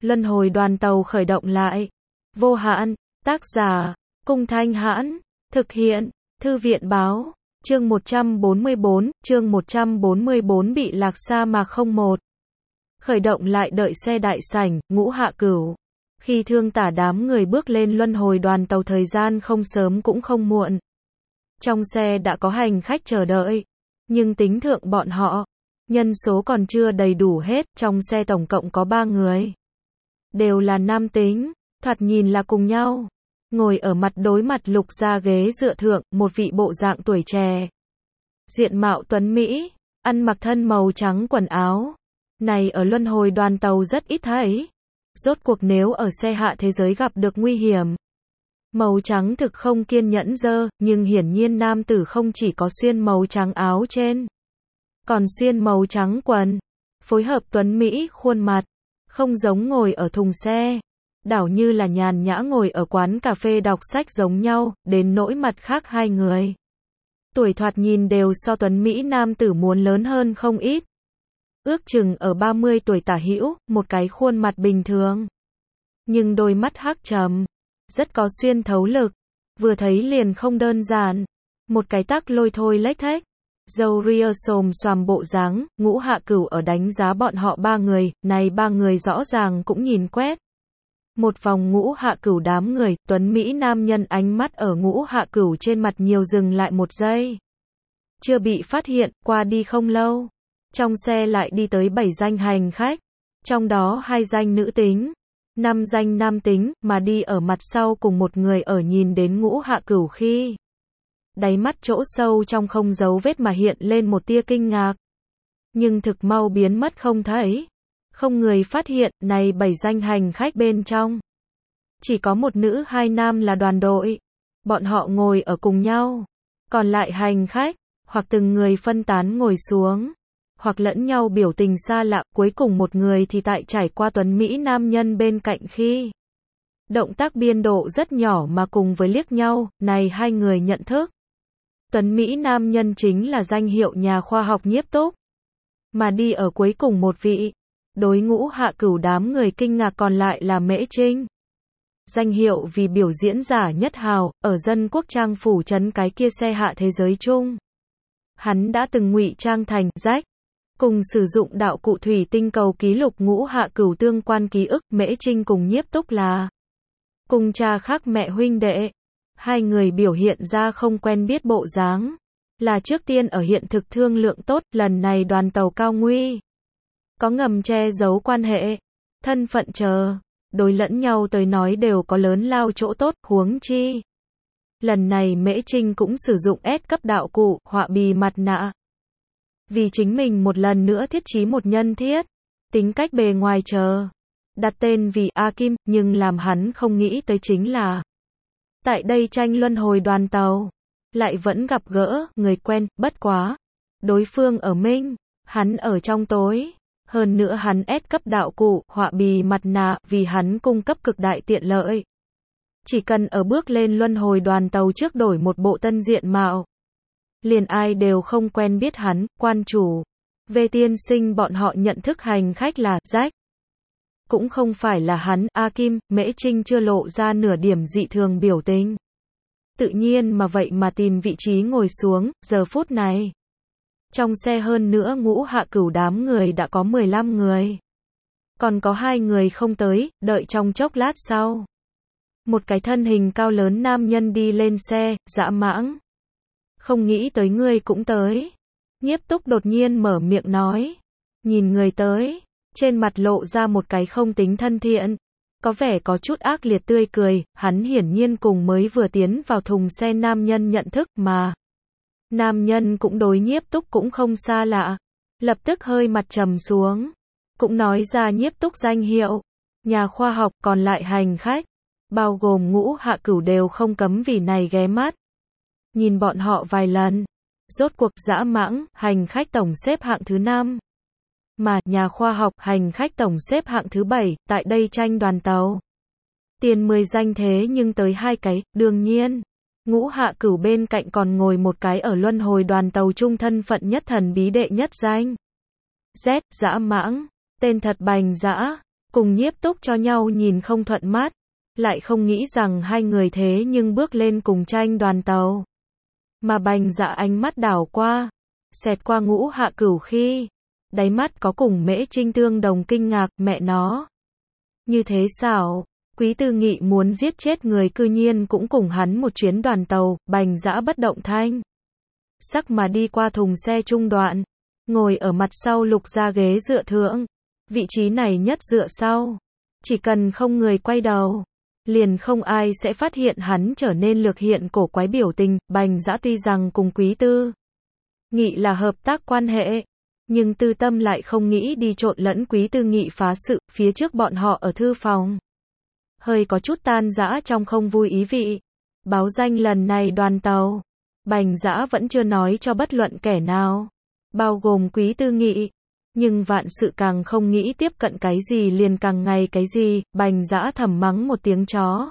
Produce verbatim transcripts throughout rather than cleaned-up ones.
Luân hồi đoàn tàu khởi động lại. Vô hạn, tác giả, Cung Thanh Hãn, thực hiện, Thư viện báo, chương một trăm bốn mươi bốn, chương một trăm bốn mươi bốn bị lạc sa mạc không một. Khởi động lại đợi xe đại sảnh, Ngũ Hạ Cửu. Khi thương tả đám người bước lên luân hồi đoàn tàu thời gian không sớm cũng không muộn. Trong xe đã có hành khách chờ đợi, nhưng tính thượng bọn họ, nhân số còn chưa đầy đủ hết, trong xe tổng cộng có ba người. Đều là nam tính, thoạt nhìn là cùng nhau. Ngồi ở mặt đối mặt lục ra ghế dựa thượng, một vị bộ dạng tuổi trẻ. Diện mạo tuấn Mỹ, ăn mặc thân màu trắng quần áo. Này ở luân hồi đoàn tàu rất ít thấy. Rốt cuộc nếu ở xe hạ thế giới gặp được nguy hiểm. Màu trắng thực không kiên nhẫn dơ, nhưng hiển nhiên nam tử không chỉ có xuyên màu trắng áo trên. Còn xuyên màu trắng quần. Phối hợp tuấn Mỹ khuôn mặt. Không giống ngồi ở thùng xe. Đảo như là nhàn nhã ngồi ở quán cà phê đọc sách giống nhau, đến nỗi mặt khác hai người. Tuổi thoạt nhìn đều so tuấn Mỹ nam tử muốn lớn hơn không ít. Ước chừng ở ba mươi tuổi tả hữu, một cái khuôn mặt bình thường. Nhưng đôi mắt hắc trầm, rất có xuyên thấu lực. Vừa thấy liền không đơn giản. Một cái tắc lôi thôi lếch thếch. Dâu ria xồm xoàm bộ dáng, Ngũ Hạ Cửu ở đánh giá bọn họ ba người, này ba người rõ ràng cũng nhìn quét. Một vòng Ngũ Hạ Cửu đám người, tuấn Mỹ nam nhân ánh mắt ở Ngũ Hạ Cửu trên mặt nhiều dừng lại một giây. Chưa bị phát hiện, qua đi không lâu. Trong xe lại đi tới bảy danh hành khách. Trong đó hai danh nữ tính, năm danh nam tính, mà đi ở mặt sau cùng một người ở nhìn đến Ngũ Hạ Cửu khi. Đáy mắt chỗ sâu trong không giấu vết mà hiện lên một tia kinh ngạc. Nhưng thực mau biến mất không thấy. Không người phát hiện, này bảy danh hành khách bên trong. Chỉ có một nữ hai nam là đoàn đội. Bọn họ ngồi ở cùng nhau. Còn lại hành khách, hoặc từng người phân tán ngồi xuống. Hoặc lẫn nhau biểu tình xa lạ, cuối cùng một người thì tại trải qua tuấn Mỹ nam nhân bên cạnh khi. Động tác biên độ rất nhỏ mà cùng với liếc nhau, này hai người nhận thức. Tuấn Mỹ nam nhân chính là danh hiệu nhà khoa học Nhiếp Túc. Mà đi ở cuối cùng một vị. Đối Ngũ Hạ Cửu đám người kinh ngạc còn lại là Mễ Trinh. Danh hiệu vì biểu diễn giả nhất hào, ở dân quốc trang phủ trấn cái kia xe hạ thế giới chung. Hắn đã từng ngụy trang thành rách. Cùng sử dụng đạo cụ thủy tinh cầu ký lục Ngũ Hạ Cửu tương quan ký ức, Mễ Trinh cùng Nhiếp Túc là cùng cha khác mẹ huynh đệ. Hai người biểu hiện ra không quen biết bộ dáng. Là trước tiên ở hiện thực thương lượng tốt, lần này đoàn tàu cao nguy. Có ngầm che giấu quan hệ, thân phận chờ, đối lẫn nhau tới nói đều có lớn lao chỗ tốt, huống chi. Lần này Mễ Trinh cũng sử dụng S cấp đạo cụ, họa bì mặt nạ. Vì chính mình một lần nữa thiết trí một nhân thiết, tính cách bề ngoài chờ. Đặt tên vì A Kim, nhưng làm hắn không nghĩ tới chính là. Tại đây tranh luân hồi đoàn tàu, lại vẫn gặp gỡ, người quen, bất quá. Đối phương ở minh, hắn ở trong tối. Hơn nữa hắn S cấp đạo cụ, họa bì mặt nạ, vì hắn cung cấp cực đại tiện lợi. Chỉ cần ở bước lên luân hồi đoàn tàu trước đổi một bộ tân diện mạo. Liền ai đều không quen biết hắn, quan chủ. Về tiên sinh bọn họ nhận thức hành khách là rách. Cũng không phải là hắn, A Kim, Mễ Trinh chưa lộ ra nửa điểm dị thường biểu tình. Tự nhiên mà vậy mà tìm vị trí ngồi xuống, giờ phút này. Trong xe hơn nữa Ngũ Hạ Cửu đám người đã có mười lăm người. Còn có hai người không tới, đợi trong chốc lát sau. Một cái thân hình cao lớn nam nhân đi lên xe, dã mãng. Không nghĩ tới ngươi cũng tới. Nhiếp Túc đột nhiên mở miệng nói. Nhìn người tới, trên mặt lộ ra một cái không tính thân thiện. Có vẻ có chút ác liệt tươi cười, hắn hiển nhiên cùng mới vừa tiến vào thùng xe nam nhân nhận thức mà. Nam nhân cũng đối Nhiếp Túc cũng không xa lạ. Lập tức hơi mặt trầm xuống. Cũng nói ra Nhiếp Túc danh hiệu. Nhà khoa học còn lại hành khách. Bao gồm Ngũ Hạ Cửu đều không cấm vì này ghé mắt. Nhìn bọn họ vài lần. Rốt cuộc dã mãng, hành khách tổng xếp hạng thứ năm. Mà, nhà khoa học, hành khách tổng xếp hạng thứ bảy, tại đây tranh đoàn tàu. Tiền mười danh thế nhưng tới hai cái, đương nhiên. Ngũ Hạ Cửu bên cạnh còn ngồi một cái ở luân hồi đoàn tàu chung thân phận nhất thần bí đệ nhất danh. Z, dã mãng, tên thật Bành Dã, cùng Nhiếp Túc cho nhau nhìn không thuận mắt, lại không nghĩ rằng hai người thế nhưng bước lên cùng tranh đoàn tàu. Mà Bành Dạ ánh mắt đảo qua, xẹt qua Ngũ Hạ Cửu khi, đáy mắt có cùng Mễ Trinh tương đồng kinh ngạc, mẹ nó. Như thế sao? Quý Tư Nghị muốn giết chết người cư nhiên cũng cùng hắn một chuyến đoàn tàu, Bành Dã bất động thanh sắc mà đi qua thùng xe trung đoạn, ngồi ở mặt sau lục ra ghế dựa thượng. Vị trí này nhất dựa sau. Chỉ cần không người quay đầu, liền không ai sẽ phát hiện hắn trở nên lược hiện cổ quái biểu tình. Bành Dã tuy rằng cùng Quý Tư Nghị là hợp tác quan hệ, nhưng tư tâm lại không nghĩ đi trộn lẫn Quý Tư Nghị phá sự. Phía trước bọn họ ở thư phòng, hơi có chút tan rã trong không vui ý vị. Báo danh lần này đoàn tàu, Bành Dã vẫn chưa nói cho bất luận kẻ nào, bao gồm Quý Tư Nghị. Nhưng vạn sự càng không nghĩ tiếp cận cái gì liền càng ngày cái gì. Bành Dã thầm mắng một tiếng chó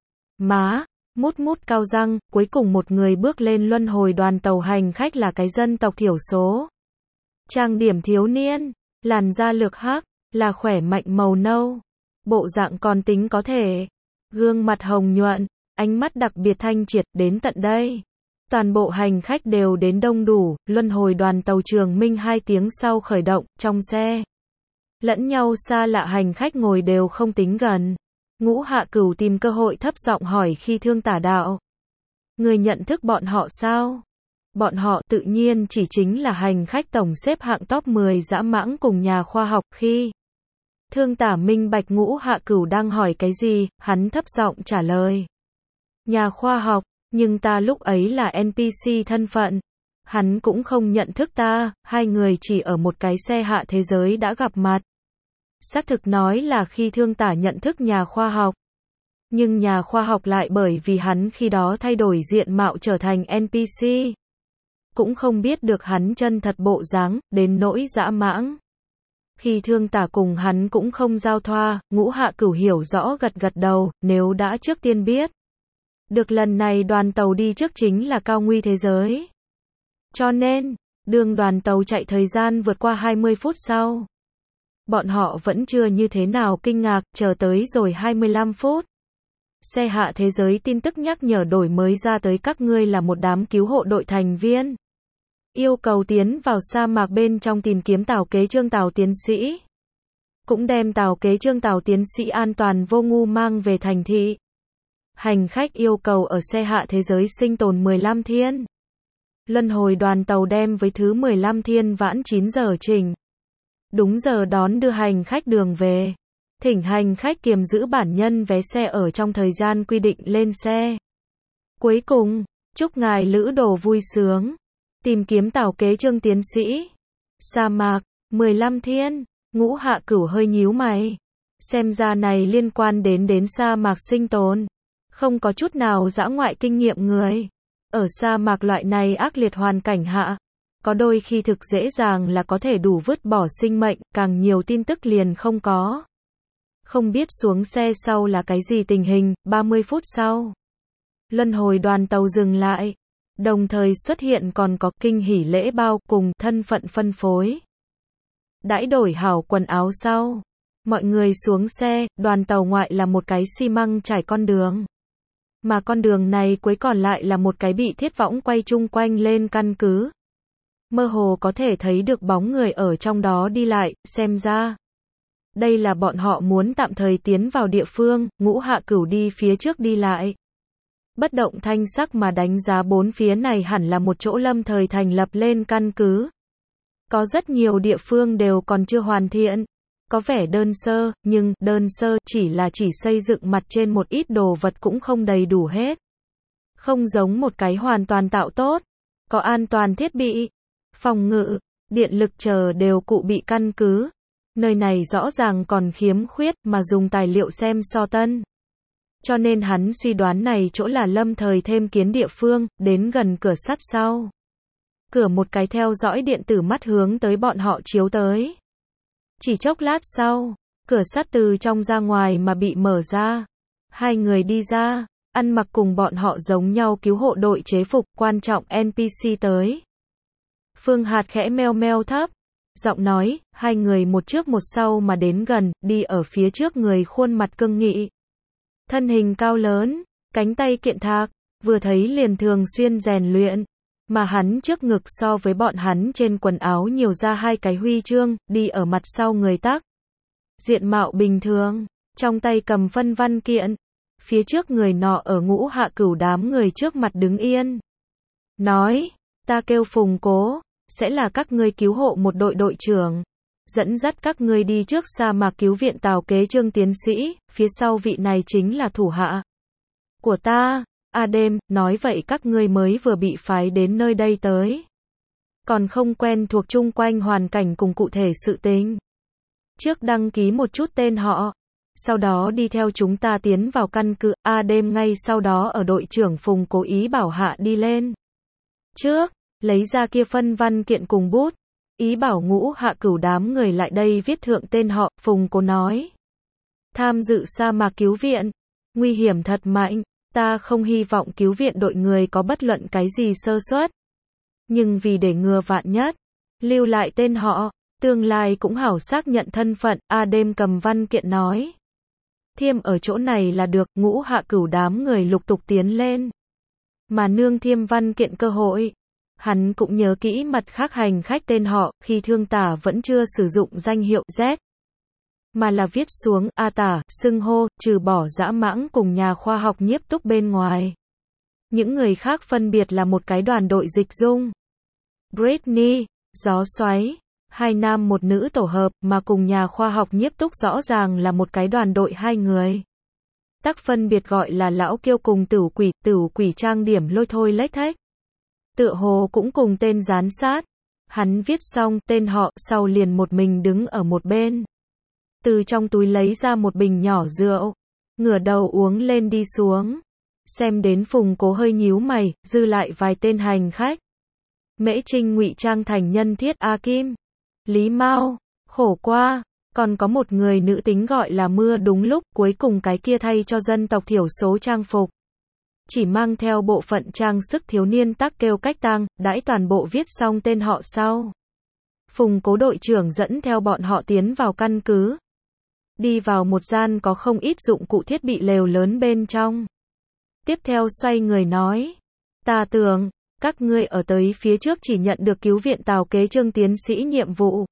má, mút mút cao răng. Cuối cùng một người bước lên luân hồi đoàn tàu hành khách là cái dân tộc thiểu số, trang điểm thiếu niên, làn da lược hắc, là khỏe mạnh màu nâu, bộ dạng còn tính có thể, gương mặt hồng nhuận, ánh mắt đặc biệt thanh triệt. Đến tận đây, toàn bộ hành khách đều đến đông đủ. Luân hồi đoàn tàu Trường Minh hai tiếng sau khởi động, trong xe lẫn nhau xa lạ hành khách ngồi đều không tính gần. Ngũ Hạ Cửu tìm cơ hội thấp giọng hỏi khi Thương Tả Đạo: người nhận thức bọn họ sao? Bọn họ tự nhiên chỉ chính là hành khách tổng xếp hạng top mười dã mãng cùng nhà khoa học. Khi Thương Tả minh bạch Ngũ Hạ Cửu đang hỏi cái gì, hắn thấp giọng trả lời: nhà khoa học, nhưng ta lúc ấy là en pê xê thân phận. Hắn cũng không nhận thức ta, hai người chỉ ở một cái xe hạ thế giới đã gặp mặt. Xác thực nói là khi Thương Tả nhận thức nhà khoa học. Nhưng nhà khoa học lại bởi vì hắn khi đó thay đổi diện mạo trở thành en pê xê. Cũng không biết được hắn chân thật bộ dáng, đến nỗi dã mãng. Khi Thương Tả cùng hắn cũng không giao thoa, Ngũ Hạ Cửu hiểu rõ gật gật đầu, nếu đã trước tiên biết được lần này đoàn tàu đi trước chính là cao nguy thế giới. Cho nên, đường đoàn tàu chạy thời gian vượt qua hai mươi phút sau. Bọn họ vẫn chưa như thế nào kinh ngạc, chờ tới rồi hai mươi lăm phút. Xe hạ thế giới tin tức nhắc nhở đổi mới ra tới: các ngươi là một đám cứu hộ đội thành viên. Yêu cầu tiến vào sa mạc bên trong tìm kiếm Tào Kế Trương Tào tiến sĩ. Cũng đem Tào Kế Trương Tào tiến sĩ an toàn vô ngu mang về thành thị. Hành khách yêu cầu ở xe hạ thế giới sinh tồn mười lăm thiên. Luân hồi đoàn tàu đem với thứ mười lăm thiên vãn chín giờ trình. Đúng giờ đón đưa hành khách đường về. Thỉnh hành khách kiềm giữ bản nhân vé xe ở trong thời gian quy định lên xe. Cuối cùng, chúc ngài lữ đồ vui sướng. Tìm kiếm Tào Kế Trương tiến sĩ. Sa mạc, mười lăm thiên. Ngũ Hạ Cửu hơi nhíu mày. Xem ra này liên quan đến đến sa mạc sinh tồn. Không có chút nào dã ngoại kinh nghiệm người. Ở sa mạc loại này ác liệt hoàn cảnh hạ, có đôi khi thực dễ dàng là có thể đủ vứt bỏ sinh mệnh, càng nhiều tin tức liền không có. Không biết xuống xe sau là cái gì tình hình. ba mươi phút sau, luân hồi đoàn tàu dừng lại, đồng thời xuất hiện còn có kinh hỉ lễ bao cùng thân phận phân phối. Đãi đổi hảo quần áo sau, mọi người xuống xe. Đoàn tàu ngoại là một cái xi măng trải con đường, mà con đường này cuối còn lại là một cái bị thiết võng quay chung quanh lên căn cứ. Mơ hồ có thể thấy được bóng người ở trong đó đi lại, xem ra đây là bọn họ muốn tạm thời tiến vào địa phương. Ngũ Hạ Cửu đi phía trước đi lại, bất động thanh sắc mà đánh giá bốn phía này hẳn là một chỗ lâm thời thành lập lên căn cứ. Có rất nhiều địa phương đều còn chưa hoàn thiện, có vẻ đơn sơ, nhưng đơn sơ chỉ là chỉ xây dựng mặt trên một ít đồ vật cũng không đầy đủ hết. Không giống một cái hoàn toàn tạo tốt, có an toàn thiết bị, phòng ngự, điện lực chờ đều cụ bị căn cứ. Nơi này rõ ràng còn khiếm khuyết mà dùng tài liệu xem so tân. Cho nên hắn suy đoán này chỗ là lâm thời thêm kiến địa phương. Đến gần cửa sắt sau, cửa một cái theo dõi điện tử mắt hướng tới bọn họ chiếu tới. Chỉ chốc lát sau, cửa sắt từ trong ra ngoài mà bị mở ra. Hai người đi ra, ăn mặc cùng bọn họ giống nhau cứu hộ đội chế phục, quan trọng en pê xê tới. Phương Hạt khẽ meo meo thấp Giọng nói, hai người một trước một sau mà đến gần, đi ở phía trước người khuôn mặt cương nghị. Thân hình cao lớn, cánh tay kiện thạc, vừa thấy liền thường xuyên rèn luyện. Mà hắn trước ngực so với bọn hắn trên quần áo nhiều ra hai cái huy chương, đi ở mặt sau người tác. Diện mạo bình thường, trong tay cầm phân văn kiện. Phía trước người nọ ở ngũ hạ cửu đám người trước mặt đứng yên. Nói, ta kêu Phùng Cố, sẽ là các ngươi cứu hộ một đội đội trưởng. Dẫn dắt các ngươi đi trước sa mạc cứu viện Tào Kế Trương tiến sĩ, phía sau vị này chính là thủ hạ của ta. A đêm, nói vậy các ngươi mới vừa bị phái đến nơi đây tới. Còn không quen thuộc chung quanh hoàn cảnh cùng cụ thể sự tình. Trước đăng ký một chút tên họ. Sau đó đi theo chúng ta tiến vào căn cứ. A đêm ngay sau đó ở đội trưởng Phùng cố ý bảo hạ đi lên trước, lấy ra kia phân văn kiện cùng bút. Ý bảo ngũ hạ cửu đám người lại đây viết thượng tên họ. Phùng cố nói. Tham dự sa mạc cứu viện. Nguy hiểm thật mạnh. Ta không hy vọng cứu viện đội người có bất luận cái gì sơ suất. Nhưng vì để ngừa vạn nhất, lưu lại tên họ, tương lai cũng hảo xác nhận thân phận. A đêm cầm văn kiện nói. Thiêm ở chỗ này là được. Ngũ hạ cửu đám người lục tục tiến lên. Mà nương thiêm văn kiện cơ hội. Hắn cũng nhớ kỹ mặt khác hành khách tên họ, khi thương tả vẫn chưa sử dụng danh hiệu Z. Mà là viết xuống A tả, xưng hô, trừ bỏ dã mãng cùng nhà khoa học nhiếp túc bên ngoài. Những người khác phân biệt là một cái đoàn đội dịch dung. Britney, gió xoáy, hai nam một nữ tổ hợp, mà cùng nhà khoa học nhiếp túc rõ ràng là một cái đoàn đội hai người. Tắc phân biệt gọi là lão kiêu cùng tửu quỷ, tửu quỷ trang điểm lôi thôi lếch thếch. Tựa hồ cũng cùng tên dán sát. Hắn viết xong tên họ, sau liền một mình đứng ở một bên. Từ trong túi lấy ra một bình nhỏ rượu. Ngửa đầu uống lên đi xuống. Xem đến Phùng cố hơi nhíu mày, dư lại vài tên hành khách. Mễ Trinh ngụy trang thành nhân thiết A Kim. Lý Mao, khổ qua. Còn có một người nữ tính gọi là Mưa đúng lúc, cuối cùng cái kia thay cho dân tộc thiểu số trang phục. Chỉ mang theo bộ phận trang sức thiếu niên tác kêu cách tang, đãi toàn bộ viết xong tên họ sau. Phùng cố đội trưởng dẫn theo bọn họ tiến vào căn cứ. Đi vào một gian có không ít dụng cụ thiết bị lều lớn bên trong. Tiếp theo xoay người nói. Ta tưởng, các ngươi ở tới phía trước chỉ nhận được cứu viện Tào Kế Trương tiến sĩ nhiệm vụ.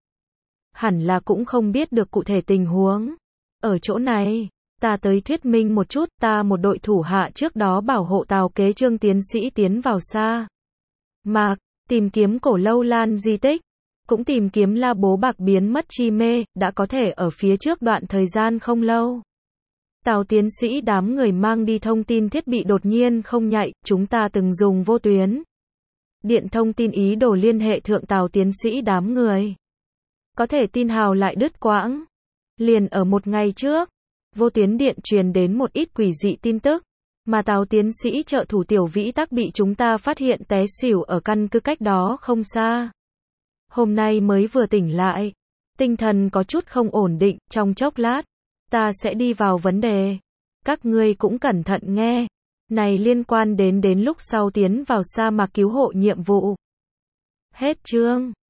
Hẳn là cũng không biết được cụ thể tình huống. Ở chỗ này, ta tới thuyết minh một chút, ta một đội thủ hạ trước đó bảo hộ Tào Kế Trương tiến sĩ tiến vào xa mạc, tìm kiếm cổ lâu lan di tích, cũng tìm kiếm la bố bạc biến mất chi mê, đã có thể ở phía trước đoạn thời gian không lâu. Tào tiến sĩ đám người mang đi thông tin thiết bị đột nhiên không nhạy, chúng ta từng dùng vô tuyến điện thông tin ý đồ liên hệ thượng Tào tiến sĩ đám người. Có thể tin hào lại đứt quãng. Liền ở một ngày trước, vô tuyến điện truyền đến một ít quỷ dị tin tức, mà Tào tiến sĩ trợ thủ Tiểu Vĩ Tắc bị chúng ta phát hiện té xỉu ở căn cứ cách đó không xa. Hôm nay mới vừa tỉnh lại, tinh thần có chút không ổn định, trong chốc lát, ta sẽ đi vào vấn đề. Các ngươi cũng cẩn thận nghe, này liên quan đến đến lúc sau tiến vào sa mạc cứu hộ nhiệm vụ. Hết chương.